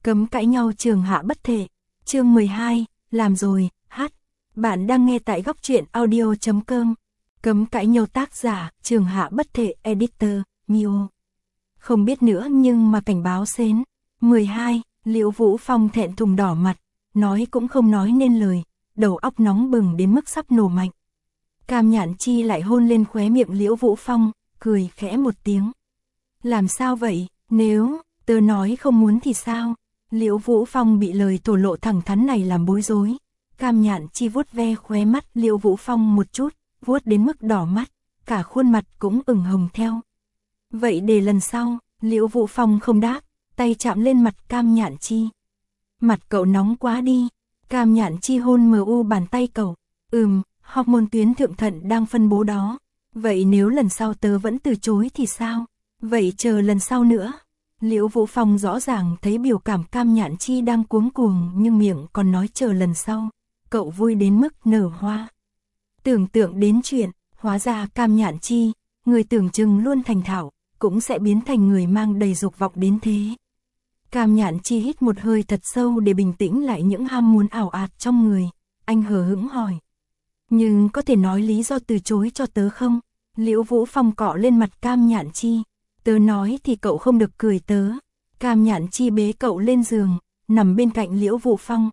Cấm cãi nhau trường hạ bất thể. Chương 12, làm rồi, hát. Bạn đang nghe tại góc truyện audio.com. Cấm cãi nhau tác giả, trường hạ bất thể, editor, Mio. Không biết nữa nhưng mà cảnh báo xến. 12, Liễu Vũ Phong thẹn thùng đỏ mặt, nói cũng không nói nên lời, đầu óc nóng bừng đến mức sắp nổ mạnh. Cam Nhạn Chi lại hôn lên khóe miệng Liễu Vũ Phong, cười khẽ một tiếng. Làm sao vậy, nếu tớ nói không muốn thì sao? Liễu Vũ Phong bị lời thổ lộ thẳng thắn này làm bối rối. Cam Nhạn Chi vuốt ve khóe mắt Liễu Vũ Phong một chút, vuốt đến mức đỏ mắt, cả khuôn mặt cũng ửng hồng theo. Vậy để lần sau, Liễu Vũ Phong không đáp, tay chạm lên mặt Cam Nhạn Chi. Mặt cậu nóng quá đi. Cam Nhạn Chi hôn mu bàn tay cậu. Hormone tuyến thượng thận đang phân bố đó. Vậy nếu lần sau tớ vẫn từ chối thì sao? Vậy chờ lần sau nữa. Liễu Vũ Phong rõ ràng thấy biểu cảm Cam Nhạn Chi đang cuống cuồng nhưng miệng còn nói chờ lần sau. Cậu vui đến mức nở hoa. Tưởng tượng đến chuyện, hóa ra Cam Nhạn Chi, người tưởng chừng luôn thành thạo, cũng sẽ biến thành người mang đầy dục vọng đến thế. Cam Nhạn Chi hít một hơi thật sâu để bình tĩnh lại những ham muốn ảo ạt trong người. Anh hờ hững hỏi. Nhưng có thể nói lý do từ chối cho tớ không? Liễu Vũ Phong cọ lên mặt Cam Nhạn Chi. Tớ nói thì cậu không được cười tớ. Cam Nhạn Chi bế cậu lên giường, nằm bên cạnh Liễu Vũ Phong.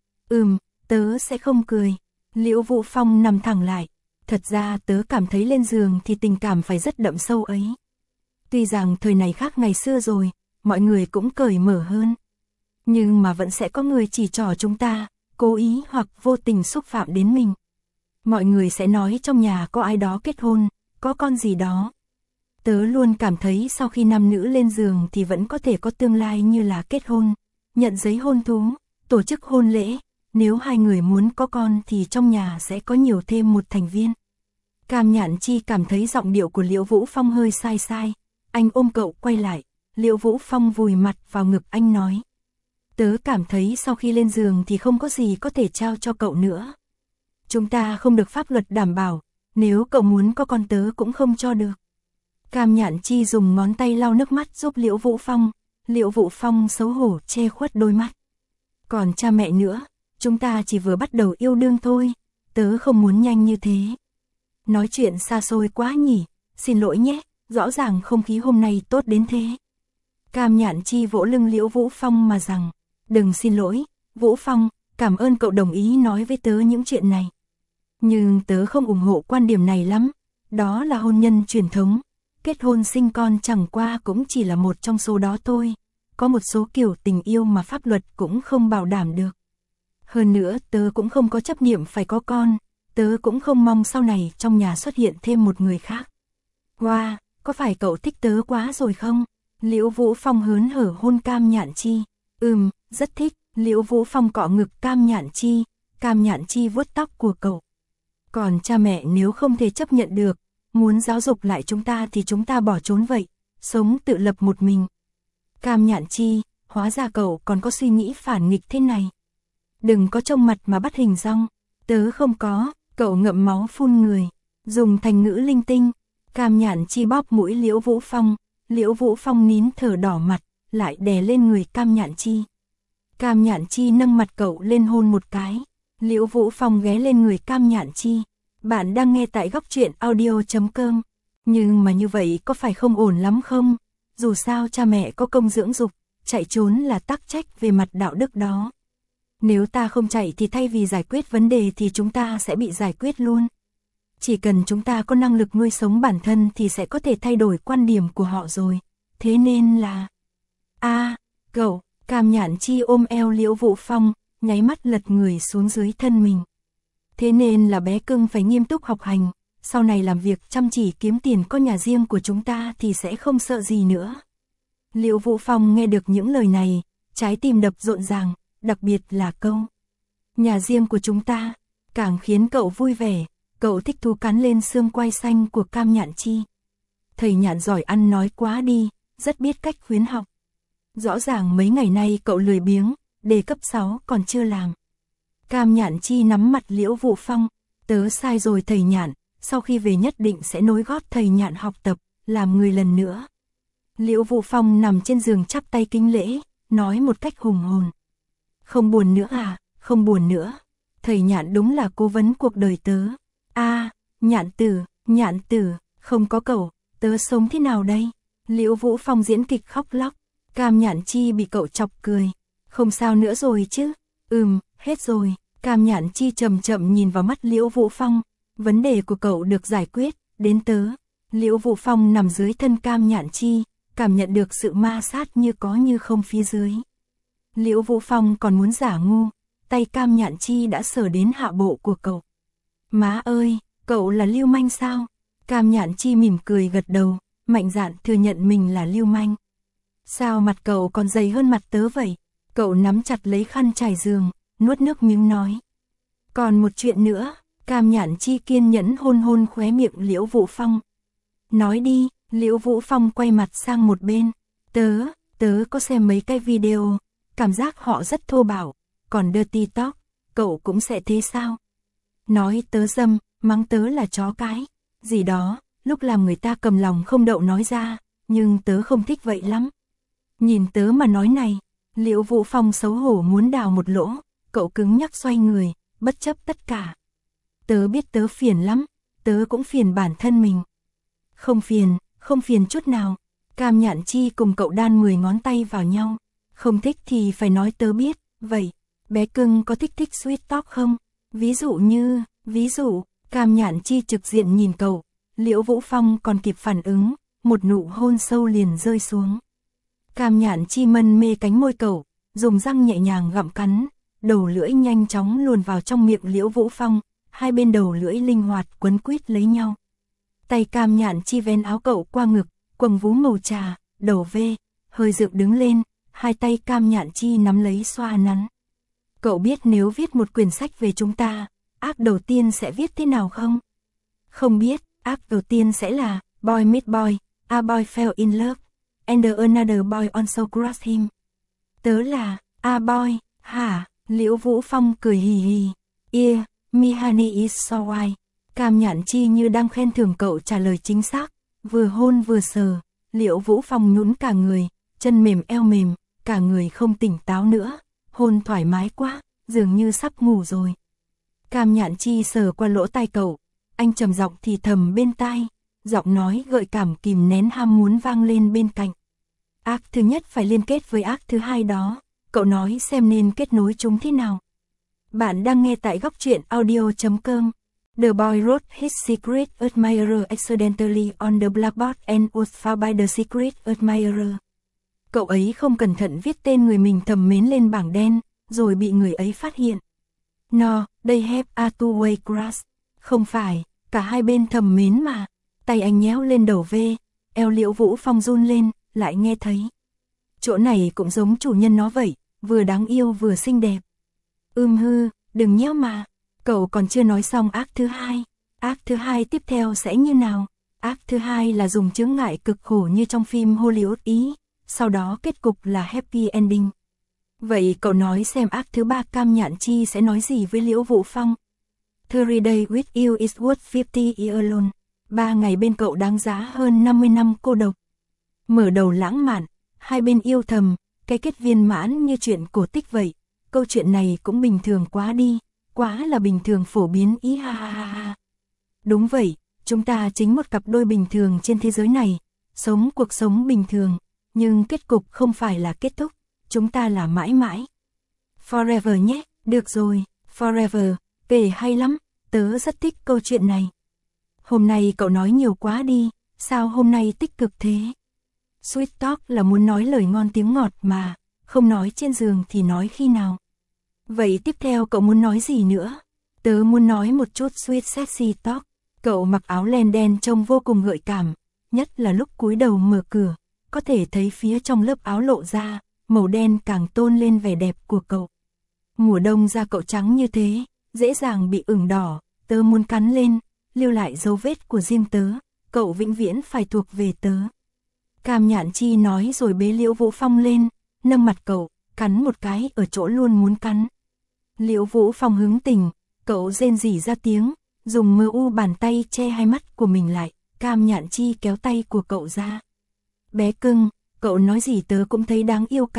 Tớ sẽ không cười. Liễu Vũ Phong nằm thẳng lại. Thật ra tớ cảm thấy lên giường thì tình cảm phải rất đậm sâu ấy. Tuy rằng thời này khác ngày xưa rồi, mọi người cũng cởi mở hơn. Nhưng mà vẫn sẽ có người chỉ trỏ chúng ta, cố ý hoặc vô tình xúc phạm đến mình. Mọi người sẽ nói trong nhà có ai đó kết hôn, có con gì đó. Tớ luôn cảm thấy sau khi nam nữ lên giường thì vẫn có thể có tương lai như là kết hôn, nhận giấy hôn thú, tổ chức hôn lễ. Nếu hai người muốn có con thì trong nhà sẽ có nhiều thêm một thành viên. Cam Nhạn Chi cảm thấy giọng điệu của Liễu Vũ Phong hơi sai sai. Anh ôm cậu quay lại. Liễu Vũ Phong vùi mặt vào ngực anh nói. Tớ cảm thấy sau khi lên giường thì không có gì có thể trao cho cậu nữa. Chúng ta không được pháp luật đảm bảo, nếu cậu muốn có con tớ cũng không cho được. Cam Nhạn Chi dùng ngón tay lau nước mắt giúp Liễu Vũ Phong. Liễu Vũ Phong xấu hổ che khuất đôi mắt. Còn cha mẹ nữa, chúng ta chỉ vừa bắt đầu yêu đương thôi, tớ không muốn nhanh như thế. Nói chuyện xa xôi quá nhỉ, xin lỗi nhé, rõ ràng không khí hôm nay tốt đến thế. Cam Nhạn Chi vỗ lưng Liễu Vũ Phong mà rằng, đừng xin lỗi, Vũ Phong, cảm ơn cậu đồng ý nói với tớ những chuyện này. Nhưng tớ không ủng hộ quan điểm này lắm, đó là hôn nhân truyền thống, kết hôn sinh con chẳng qua cũng chỉ là một trong số đó thôi, có một số kiểu tình yêu mà pháp luật cũng không bảo đảm được. Hơn nữa tớ cũng không có chấp niệm phải có con, tớ cũng không mong sau này trong nhà xuất hiện thêm một người khác. Wow, có phải cậu thích tớ quá rồi không? Liễu Vũ Phong hớn hở hôn Cam Nhạn Chi. Rất thích. Liễu Vũ Phong cọ ngực Cam Nhạn Chi. Cam Nhạn Chi vuốt tóc của cậu. Còn cha mẹ nếu không thể chấp nhận được, muốn giáo dục lại chúng ta thì chúng ta bỏ trốn vậy, sống tự lập một mình. Cam Nhạn Chi, hóa ra cậu còn có suy nghĩ phản nghịch thế này. Đừng có trông mặt mà bắt hình dong. Tớ không có. Cậu ngậm máu phun người, dùng thành ngữ linh tinh. Cam Nhạn Chi bóp mũi Liễu Vũ Phong. Liễu Vũ Phong nín thở đỏ mặt, lại đè lên người Cam Nhạn Chi. Cam Nhạn Chi nâng mặt cậu lên hôn một cái. Liễu Vũ Phong ghé lên người Cam Nhạn Chi. Bạn đang nghe tại góc truyện audio.com. Nhưng mà như vậy có phải không ổn lắm không? Dù sao cha mẹ có công dưỡng dục, chạy trốn là tắc trách về mặt đạo đức đó. Nếu ta không chạy thì thay vì giải quyết vấn đề thì chúng ta sẽ bị giải quyết luôn. Chỉ cần chúng ta có năng lực nuôi sống bản thân thì sẽ có thể thay đổi quan điểm của họ rồi. Thế nên là... Cậu, Cam Nhạn Chi ôm eo Liễu Vũ Phong, nháy mắt lật người xuống dưới thân mình. Thế nên là bé cưng phải nghiêm túc học hành, sau này làm việc chăm chỉ kiếm tiền có nhà riêng của chúng ta thì sẽ không sợ gì nữa. Liễu Vũ Phong nghe được những lời này, trái tim đập rộn ràng, đặc biệt là câu nhà riêng của chúng ta, càng khiến cậu vui vẻ. Cậu thích thú cắn lên xương quai xanh của Cam Nhạn Chi. Thầy Nhạn giỏi ăn nói quá đi, rất biết cách khuyến học. Rõ ràng mấy ngày nay cậu lười biếng, đề cấp 6 còn chưa làm. Cam Nhạn Chi nắm mặt Liễu Vũ Phong. Tớ sai rồi thầy Nhạn, sau khi về nhất định sẽ nối gót thầy Nhạn học tập, làm người lần nữa. Liễu Vũ Phong nằm trên giường chắp tay kính lễ, nói một cách hùng hồn. Không buồn nữa à, không buồn nữa. Thầy Nhạn đúng là cố vấn cuộc đời tớ. Nhạn tử, không có cậu, tớ sống thế nào đây? Liễu Vũ Phong diễn kịch khóc lóc, Cam Nhạn Chi bị cậu chọc cười. Không sao nữa rồi chứ? Hết rồi. Cam Nhạn Chi chậm chậm nhìn vào mắt Liễu Vũ Phong. Vấn đề của cậu được giải quyết, đến tớ. Liễu Vũ Phong nằm dưới thân Cam Nhạn Chi, cảm nhận được sự ma sát như có như không phía dưới. Liễu Vũ Phong còn muốn giả ngu, tay Cam Nhạn Chi đã sờ đến hạ bộ của cậu. Má ơi, cậu là lưu manh sao? Cam Nhạn Chi mỉm cười gật đầu, mạnh dạn thừa nhận mình là lưu manh. Sao mặt cậu còn dày hơn mặt tớ vậy? Cậu nắm chặt lấy khăn trải giường, nuốt nước miếng nói. Còn một chuyện nữa, Cam Nhạn Chi kiên nhẫn hôn hôn khóe miệng Liễu Vũ Phong. Nói đi, Liễu Vũ Phong quay mặt sang một bên. Tớ có xem mấy cái video, cảm giác họ rất thô bạo, còn dirty talk, cậu cũng sẽ thế sao? Nói tớ dâm, mắng tớ là chó cái, gì đó, lúc làm người ta cầm lòng không đậu nói ra, nhưng tớ không thích vậy lắm. Nhìn tớ mà nói này, Liễu Vũ Phong xấu hổ muốn đào một lỗ, cậu cứng nhắc xoay người, bất chấp tất cả. Tớ biết tớ phiền lắm, tớ cũng phiền bản thân mình. Không phiền chút nào. Cam Nhạn Chi cùng cậu đan 10 ngón tay vào nhau. Không thích thì phải nói tớ biết. Vậy, bé cưng có thích sweet talk không? Ví dụ, Cam Nhạn Chi trực diện nhìn cậu. Liễu Vũ Phong còn kịp phản ứng, một nụ hôn sâu liền rơi xuống. Cam Nhạn Chi mân mê cánh môi cậu, dùng răng nhẹ nhàng gặm cắn, đầu lưỡi nhanh chóng luồn vào trong miệng Liễu Vũ Phong, hai bên đầu lưỡi linh hoạt quấn quýt lấy nhau. Tay Cam Nhạn Chi vén áo cậu qua ngực, quầng vú màu trà, đầu V, hơi dựng đứng lên, hai tay Cam Nhạn Chi nắm lấy xoa nắn. Cậu biết nếu viết một quyển sách về chúng ta, ác đầu tiên sẽ viết thế nào không? Không biết, ác đầu tiên sẽ là Boy meet boy, a boy fell in love, and another boy also crushed him. Tớ là a boy, hả? Liễu Vũ Phong cười hì hì. Yeah, me honey is so white. Cam Nhạn Chi như đang khen thưởng cậu trả lời chính xác, vừa hôn vừa sờ, Liễu Vũ Phong nhũn cả người, chân mềm eo mềm, cả người không tỉnh táo nữa, hôn thoải mái quá, dường như sắp ngủ rồi. Cam Nhạn Chi sờ qua lỗ tai cậu, anh trầm giọng thì thầm bên tai, giọng nói gợi cảm kìm nén ham muốn vang lên bên cạnh. Ác thứ nhất phải liên kết với ác thứ hai đó, cậu nói xem nên kết nối chúng thế nào. Bạn đang nghe tại góc truyện audio.com. The boy wrote his secret admirer accidentally on the blackboard and was found by the secret admirer. Cậu ấy không cẩn thận viết tên người mình thầm mến lên bảng đen, rồi bị người ấy phát hiện. No, they have a two-way crush. Không phải, cả hai bên thầm mến mà. Tay anh nhéo lên đầu V, eo Liễu Vũ Phong run lên, lại nghe thấy. Chỗ này cũng giống chủ nhân nó vậy, vừa đáng yêu vừa xinh đẹp. Đừng nhéo mà. Cậu còn chưa nói xong ác thứ hai. Ác thứ hai tiếp theo sẽ như nào? Ác thứ hai là dùng chướng ngại cực khổ như trong phim Hollywood Ý, sau đó kết cục là happy ending. Vậy cậu nói xem ác thứ ba Cam Nhạn Chi sẽ nói gì với Liễu Vũ Phong? 30 days with you is worth 50 years alone. 3 ngày bên cậu đáng giá hơn 50 năm cô độc. Mở đầu lãng mạn, hai bên yêu thầm, cái kết viên mãn như chuyện cổ tích vậy. Câu chuyện này cũng bình thường quá đi, quá là bình thường phổ biến ý ha ha ha ha. Đúng vậy, chúng ta chính một cặp đôi bình thường trên thế giới này, sống cuộc sống bình thường, nhưng kết cục không phải là kết thúc, chúng ta là mãi mãi. Forever nhé, được rồi, forever, kể hay lắm, tớ rất thích câu chuyện này. Hôm nay cậu nói nhiều quá đi, sao hôm nay tích cực thế? Sweet talk là muốn nói lời ngon tiếng ngọt mà, không nói trên giường thì nói khi nào? Vậy tiếp theo cậu muốn nói gì nữa? Tớ muốn nói một chút sweet sexy talk. Cậu mặc áo len đen trông vô cùng gợi cảm, nhất là lúc cúi đầu mở cửa, có thể thấy phía trong lớp áo lộ ra, màu đen càng tôn lên vẻ đẹp của cậu. Mùa đông da cậu trắng như thế, dễ dàng bị ửng đỏ, tớ muốn cắn lên, lưu lại dấu vết của riêng tớ, cậu vĩnh viễn phải thuộc về tớ. Cam Nhạn Chi nói rồi bế Liễu Vũ Phong lên, nâng mặt cậu, cắn một cái ở chỗ luôn muốn cắn. Liễu Vũ Phong hứng tình, cậu rên rỉ ra tiếng, dùng mờ u bàn tay che hai mắt của mình lại, Cam Nhạn Chi kéo tay của cậu ra. Bé cưng, cậu nói gì tớ cũng thấy đáng yêu cả,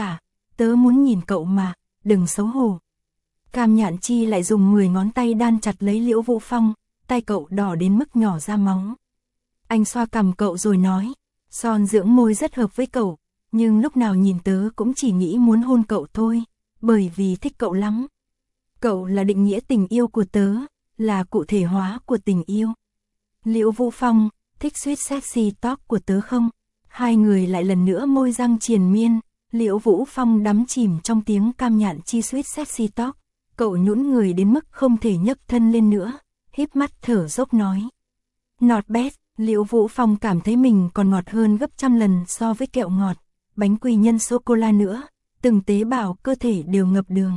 tớ muốn nhìn cậu mà, đừng xấu hổ. Cam Nhạn Chi lại dùng 10 ngón tay đan chặt lấy Liễu Vũ Phong, tay cậu đỏ đến mức nhỏ ra máu. Anh xoa cằm cậu rồi nói, son dưỡng môi rất hợp với cậu, nhưng lúc nào nhìn tớ cũng chỉ nghĩ muốn hôn cậu thôi, bởi vì thích cậu lắm. Cậu là định nghĩa tình yêu của tớ, là cụ thể hóa của tình yêu. Liễu Vũ Phong, thích sweet sexy talk của tớ không? Hai người lại lần nữa môi răng triền miên, Liễu Vũ Phong đắm chìm trong tiếng Cam Nhạn Chi sweet sexy talk, cậu nhũn người đến mức không thể nhấc thân lên nữa, híp mắt thở dốc nói. Not bad, Liễu Vũ Phong cảm thấy mình còn ngọt hơn gấp trăm lần so với kẹo ngọt, bánh quy nhân sô-cô-la nữa, từng tế bào cơ thể đều ngập đường.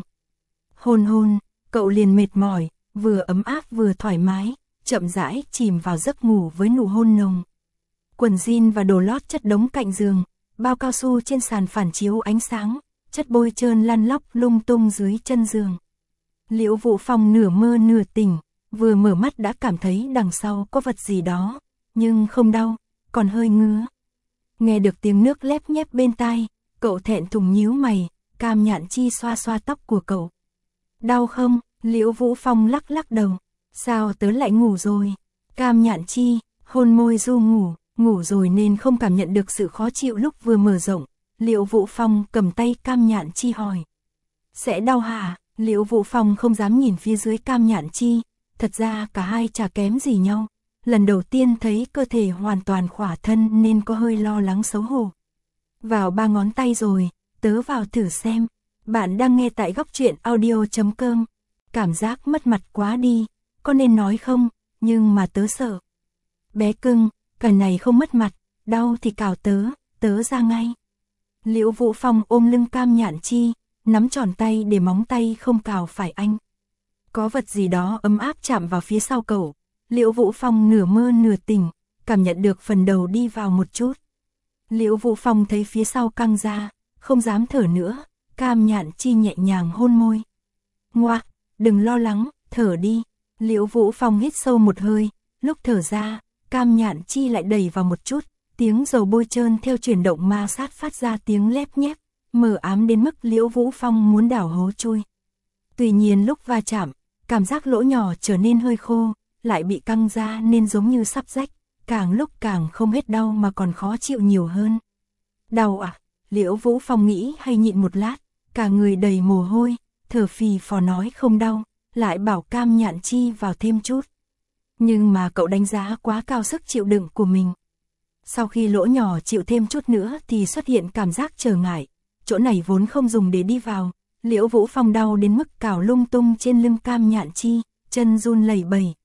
Hôn hôn, cậu liền mệt mỏi, vừa ấm áp vừa thoải mái, chậm rãi chìm vào giấc ngủ với nụ hôn nồng. Quần jean và đồ lót chất đống cạnh giường, bao cao su trên sàn phản chiếu ánh sáng, chất bôi trơn lăn lóc lung tung dưới chân giường. Liễu Vũ Phong nửa mơ nửa tỉnh, vừa mở mắt đã cảm thấy đằng sau có vật gì đó, nhưng không đau, còn hơi ngứa. Nghe được tiếng nước lép nhép bên tai, cậu thẹn thùng nhíu mày, Cam Nhạn Chi xoa xoa tóc của cậu. Đau không? Liễu Vũ Phong lắc lắc đầu. Sao tớ lại ngủ rồi? Cam Nhạn Chi, hôn môi du ngủ rồi nên không cảm nhận được sự khó chịu lúc vừa mở rộng. Liễu Vũ Phong cầm tay Cam Nhạn Chi hỏi. Sẽ đau hả? Liễu Vũ Phong không dám nhìn phía dưới Cam Nhạn Chi, thật ra cả hai chả kém gì nhau. Lần đầu tiên thấy cơ thể hoàn toàn khỏa thân nên có hơi lo lắng xấu hổ. Vào 3 ngón tay rồi, tớ vào thử xem. Bạn đang nghe tại góc truyện audio.com. Cảm giác mất mặt quá đi, có nên nói không, nhưng mà tớ sợ. Bé cưng, cái này không mất mặt, đau thì cào tớ ra ngay. Liễu Vũ Phong ôm lưng Cam Nhạn Chi, nắm tròn tay để móng tay không cào phải anh. Có vật gì đó ấm áp chạm vào phía sau cậu. Liễu Vũ Phong nửa mơ nửa tỉnh, cảm nhận được phần đầu đi vào một chút. Liễu Vũ Phong thấy phía sau căng ra, không dám thở nữa, Cam Nhạn Chi nhẹ nhàng hôn môi. Ngoa, đừng lo lắng, thở đi. Liễu Vũ Phong hít sâu một hơi, lúc thở ra, Cam Nhạn Chi lại đẩy vào một chút, tiếng dầu bôi trơn theo chuyển động ma sát phát ra tiếng lép nhép, mờ ám đến mức Liễu Vũ Phong muốn đảo hố chui. Tuy nhiên lúc va chạm, cảm giác lỗ nhỏ trở nên hơi khô, lại bị căng ra nên giống như sắp rách, càng lúc càng không hết đau mà còn khó chịu nhiều hơn. Đau à? Liễu Vũ Phong nghĩ hay nhịn một lát, cả người đầy mồ hôi, thở phì phò nói không đau, lại bảo Cam Nhạn Chi vào thêm chút. Nhưng mà cậu đánh giá quá cao sức chịu đựng của mình. Sau khi lỗ nhỏ chịu thêm chút nữa thì xuất hiện cảm giác trở ngại, chỗ này vốn không dùng để đi vào. Liễu Vũ Phong đau đến mức cào lung tung trên lưng Cam Nhạn Chi, chân run lẩy bẩy.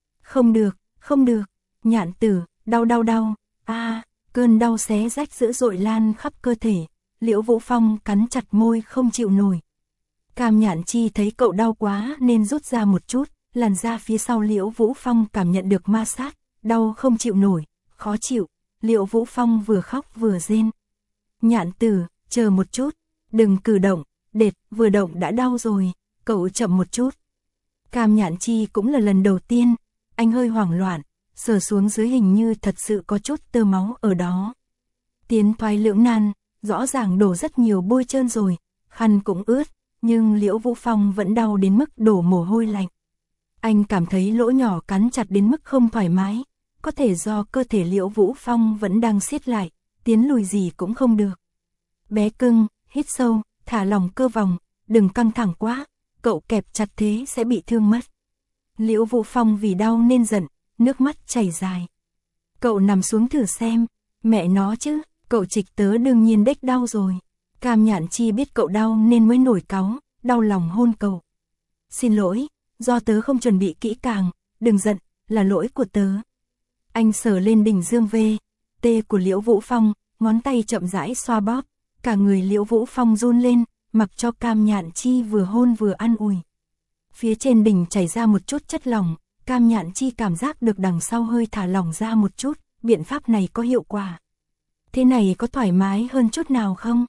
Không được, Nhạn tử, đau, cơn đau xé rách dữ dội lan khắp cơ thể, Liễu Vũ Phong cắn chặt môi không chịu nổi. Cam Nhạn Chi thấy cậu đau quá nên rút ra một chút, làn da phía sau Liễu Vũ Phong cảm nhận được ma sát, đau không chịu nổi, khó chịu, Liễu Vũ Phong vừa khóc vừa rên. Nhạn tử, chờ một chút, đừng cử động, vừa động đã đau rồi, cậu chậm một chút. Cam Nhạn Chi cũng là lần đầu tiên, anh hơi hoảng loạn, sờ xuống dưới hình như thật sự có chút tơ máu ở đó. Tiến thoái lưỡng nan, rõ ràng đổ rất nhiều bôi trơn rồi, khăn cũng ướt, nhưng Liễu Vũ Phong vẫn đau đến mức đổ mồ hôi lạnh. Anh cảm thấy lỗ nhỏ cắn chặt đến mức không thoải mái, có thể do cơ thể Liễu Vũ Phong vẫn đang siết lại, tiến lùi gì cũng không được. Bé cưng, hít sâu, thả lỏng cơ vòng, đừng căng thẳng quá, cậu kẹp chặt thế sẽ bị thương mất. Liễu Vũ Phong vì đau nên giận, nước mắt chảy dài. Cậu nằm xuống thử xem, mẹ nó chứ, cậu trịch tớ đương nhiên đếch đau rồi. Cam Nhạn Chi biết cậu đau nên mới nổi cáu, đau lòng hôn cậu. Xin lỗi, do tớ không chuẩn bị kỹ càng, đừng giận, là lỗi của tớ. Anh sờ lên đỉnh dương V.T của Liễu Vũ Phong, ngón tay chậm rãi xoa bóp, cả người Liễu Vũ Phong run lên, mặc cho Cam Nhạn Chi vừa hôn vừa an ủi. Phía trên đỉnh chảy ra một chút chất lỏng, Cam Nhạn Chi cảm giác được đằng sau hơi thả lỏng ra một chút, biện pháp này có hiệu quả. Thế này có thoải mái hơn chút nào không?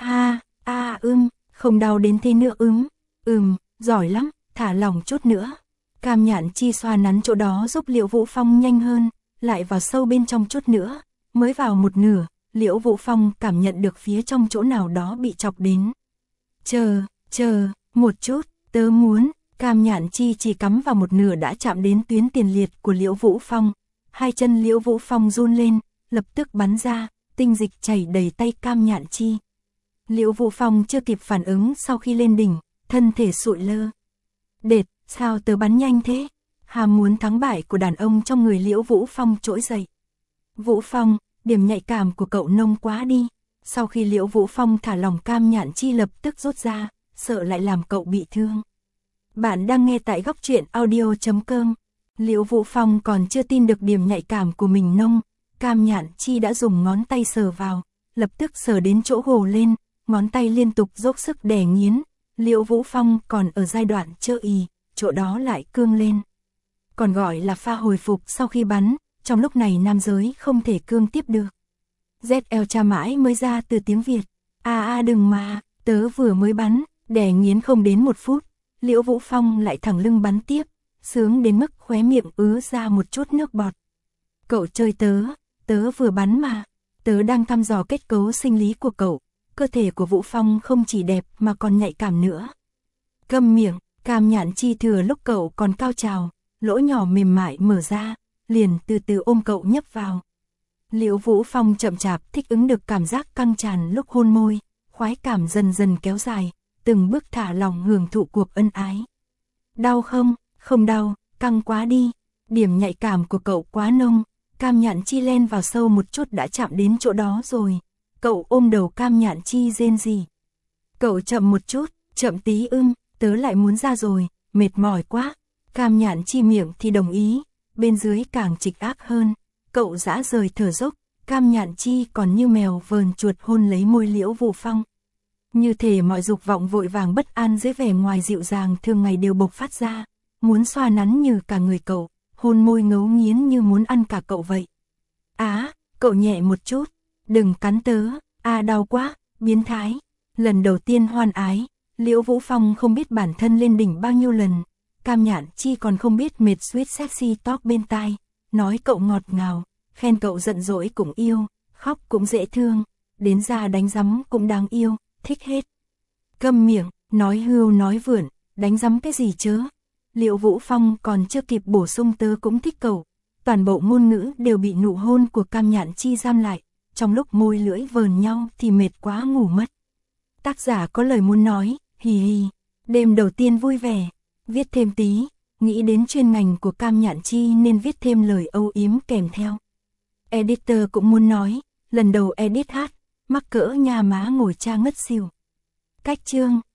Không đau đến thế nữa giỏi lắm, thả lỏng chút nữa. Cam Nhạn Chi xoa nắn chỗ đó giúp Liễu Vũ Phong nhanh hơn, lại vào sâu bên trong chút nữa, mới vào một nửa, Liễu Vũ Phong cảm nhận được phía trong chỗ nào đó bị chọc đến. Chờ, một chút, tớ muốn. Cam Nhạn Chi chỉ cắm vào một nửa đã chạm đến tuyến tiền liệt của Liễu Vũ Phong. Hai chân Liễu Vũ Phong run lên, lập tức bắn ra, tinh dịch chảy đầy tay Cam Nhạn Chi. Liễu Vũ Phong chưa kịp phản ứng sau khi lên đỉnh, thân thể sụi lơ. Đệt, sao tớ bắn nhanh thế? Ham muốn thắng bại của đàn ông trong người Liễu Vũ Phong trỗi dậy. Vũ Phong, điểm nhạy cảm của cậu nông quá đi. Sau khi Liễu Vũ Phong thả lỏng Cam Nhạn Chi lập tức rút ra, sợ lại làm cậu bị thương. Bạn đang nghe tại góc truyện audio.com. Liễu Vũ Phong còn chưa tin được điểm nhạy cảm của mình nông. Cam Nhạn Chi đã dùng ngón tay sờ vào, lập tức sờ đến chỗ gồ lên, ngón tay liên tục dốc sức đè nghiến. Liễu Vũ Phong còn ở giai đoạn chơ ì, chỗ đó lại cương lên. Còn gọi là pha hồi phục sau khi bắn, trong lúc này nam giới không thể cương tiếp được. ZL cha mãi mới ra từ tiếng Việt. Đừng mà, tớ vừa mới bắn, đè nghiến không đến 1 phút. Liễu Vũ Phong lại thẳng lưng bắn tiếp, sướng đến mức khóe miệng ứa ra một chút nước bọt. Cậu chơi tớ vừa bắn mà, tớ đang thăm dò kết cấu sinh lý của cậu, cơ thể của Vũ Phong không chỉ đẹp mà còn nhạy cảm nữa. Câm miệng, Cam Nhạn Chi thừa lúc cậu còn cao trào, lỗ nhỏ mềm mại mở ra, liền từ từ ôm cậu nhấp vào. Liễu Vũ Phong chậm chạp thích ứng được cảm giác căng tràn lúc hôn môi, khoái cảm dần dần kéo dài, từng bước thả lỏng hưởng thụ cuộc ân ái. Đau không? Không đau, căng quá đi. Điểm nhạy cảm của cậu quá nông, Cam Nhạn Chi len vào sâu một chút đã chạm đến chỗ đó rồi. Cậu ôm đầu Cam Nhạn Chi rên rỉ. Cậu chậm một chút, chậm tí tớ lại muốn ra rồi, mệt mỏi quá. Cam Nhạn Chi miệng thì đồng ý, bên dưới càng trịch ác hơn. Cậu dã rời thở dốc, Cam Nhạn Chi còn như mèo vờn chuột hôn lấy môi Liễu Vũ Phong. Như thể mọi dục vọng vội vàng bất an dưới vẻ ngoài dịu dàng thường ngày đều bộc phát ra, muốn xoa nắn như cả người cậu, hôn môi ngấu nghiến như muốn ăn cả cậu vậy. Cậu nhẹ một chút, đừng cắn tớ, đau quá, biến thái. Lần đầu tiên hoan ái, Liễu Vũ Phong không biết bản thân lên đỉnh bao nhiêu lần, Cam Nhạn Chi còn không biết mệt sweet sexy talk bên tai, nói cậu ngọt ngào, khen cậu giận dỗi cũng yêu, khóc cũng dễ thương, đến ra đánh rắm cũng đáng yêu, thích hết. Câm miệng, nói hưu nói vượn, đánh rắm cái gì chớ. Liễu Vũ Phong còn chưa kịp bổ sung tớ cũng thích cậu, toàn bộ ngôn ngữ đều bị nụ hôn của Cam Nhạn Chi giam lại, trong lúc môi lưỡi vờn nhau thì mệt quá ngủ mất. Tác giả có lời muốn nói, hì hì, đêm đầu tiên vui vẻ, viết thêm tí, nghĩ đến chuyên ngành của Cam Nhạn Chi nên viết thêm lời âu yếm kèm theo. Editor cũng muốn nói, lần đầu edit hát, mắc cỡ nhà má ngồi cha ngất xỉu. Cách chương,